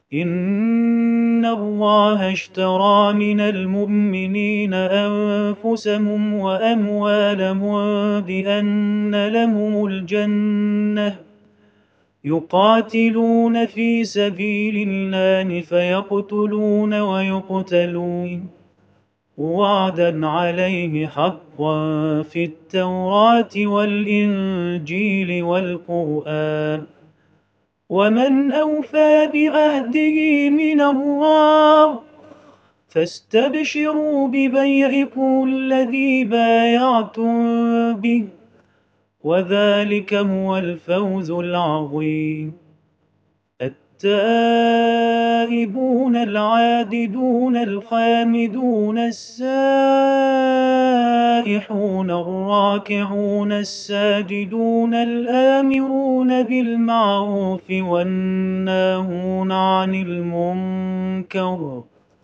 إن الله اشترى من المؤمنين أنفسهم وأموالهم بأن لهم الجنة يقاتلون في سبيل الله فيقتلون ويقتلون وعدا عليه حقا في التوراة والإنجيل والقرآن ومن أوفى بعهده من الله فاستبشروا ببيعكم الذي بايعتم به وذلك هو الفوز العظيم. التائبون العابدون الحامدون السائحون الراكعون الساجدون الآمرون بالمعروف والناهون عن المنكر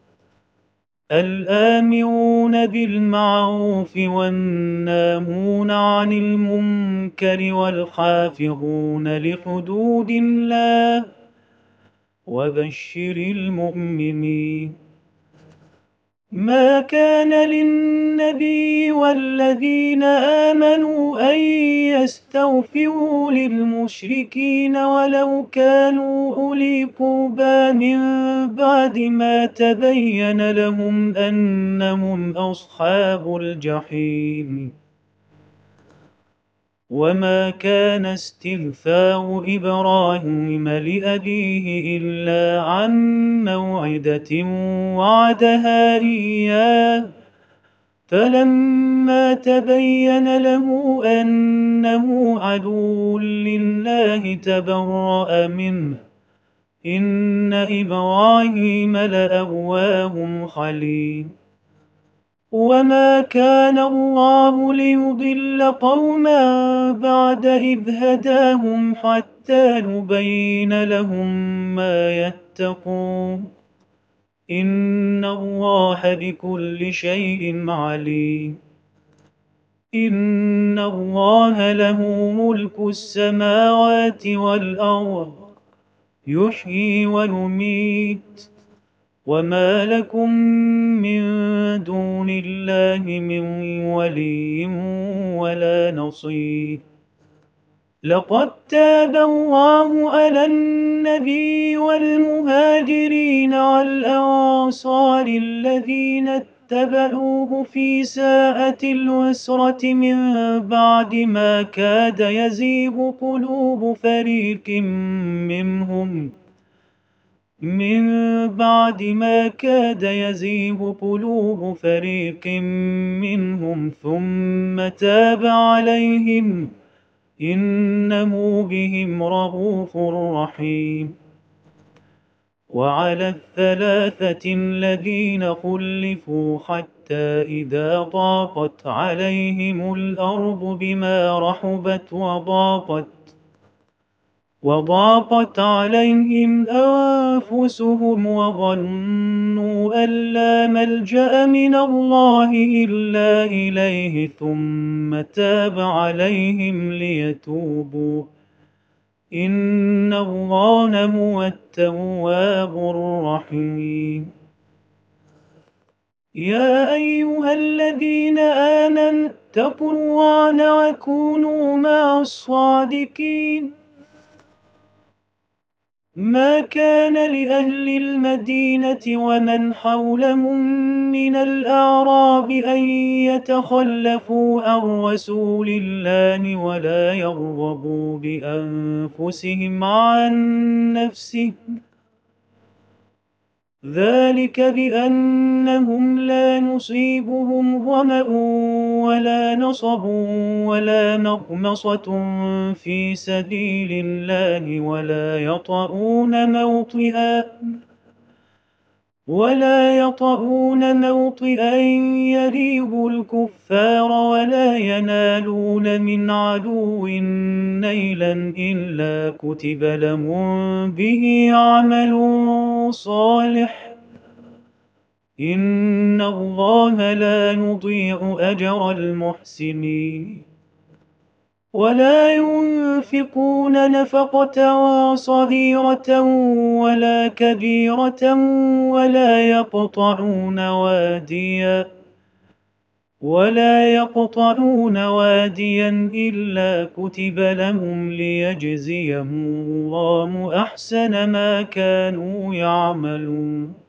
عن المنكر والحافظون لحدود الله وبشر المؤمنين. ما كان للنبي والذين آمنوا أن يستغفروا للمشركين ولو كانوا أولي قربى من بعد ما تبين لهم أنهم أصحاب الجحيم. وما كان استغفار إبراهيم لأبيه إلا عن موعدة وعدها إياه فلما تبين له أنه عدو لله تبرأ منه إن إبراهيم لأواه حليم. وما كان الله ليضل قوما بعد إذ هداهم حتى يبين لهم ما يتقون إن الله بكل شيء عليم. إن الله له ملك السماوات والأرض يحيي ويميت وما لكم من دون الله من ولي ولا نصير. لقد تاب الله على النبي والمهاجرين والأنصار الذين اتبعوه في ساعة العسرة بعد ما كاد يزيغ قلوب فريق منهم من بعد ما كاد يزيغ قلوب فريق منهم ثم تاب عليهم إنه بهم رءوف رحيم. وعلى الثلاثة الذين خلفوا حتى إذا ضاقت عليهم الأرض بما رحبت وضاقت عليهم أنفسهم وظنوا أن لا ملجأ من الله إلا إليه ثم تاب عليهم ليتوبوا إن الله هو التواب الرحيم. يا أيها الذين آمنوا اتقوا الله وكونوا مع الصادقين. ما كان لأهل المدينة ومن حولهم من الأعراب أن يتخلفوا عن رسول الله ولا يرغبوا بأنفسهم عن نفسه ذلك بأنهم لا يصيبهم ظمأ ولا نصب ولا مغمصة في سبيل الله ولا يطؤون موطئا يريب الكفار ولا ينالون من عدو نيلا إلا كتب لهم به عمل صالح إن الله لا يضيع أجر المحسنين. ولا ينفقون نفقة صغيرة ولا كبيرة ولا يقطعون واديا إلا كتب لهم ليجزيهم الله أحسن ما كانوا يعملون.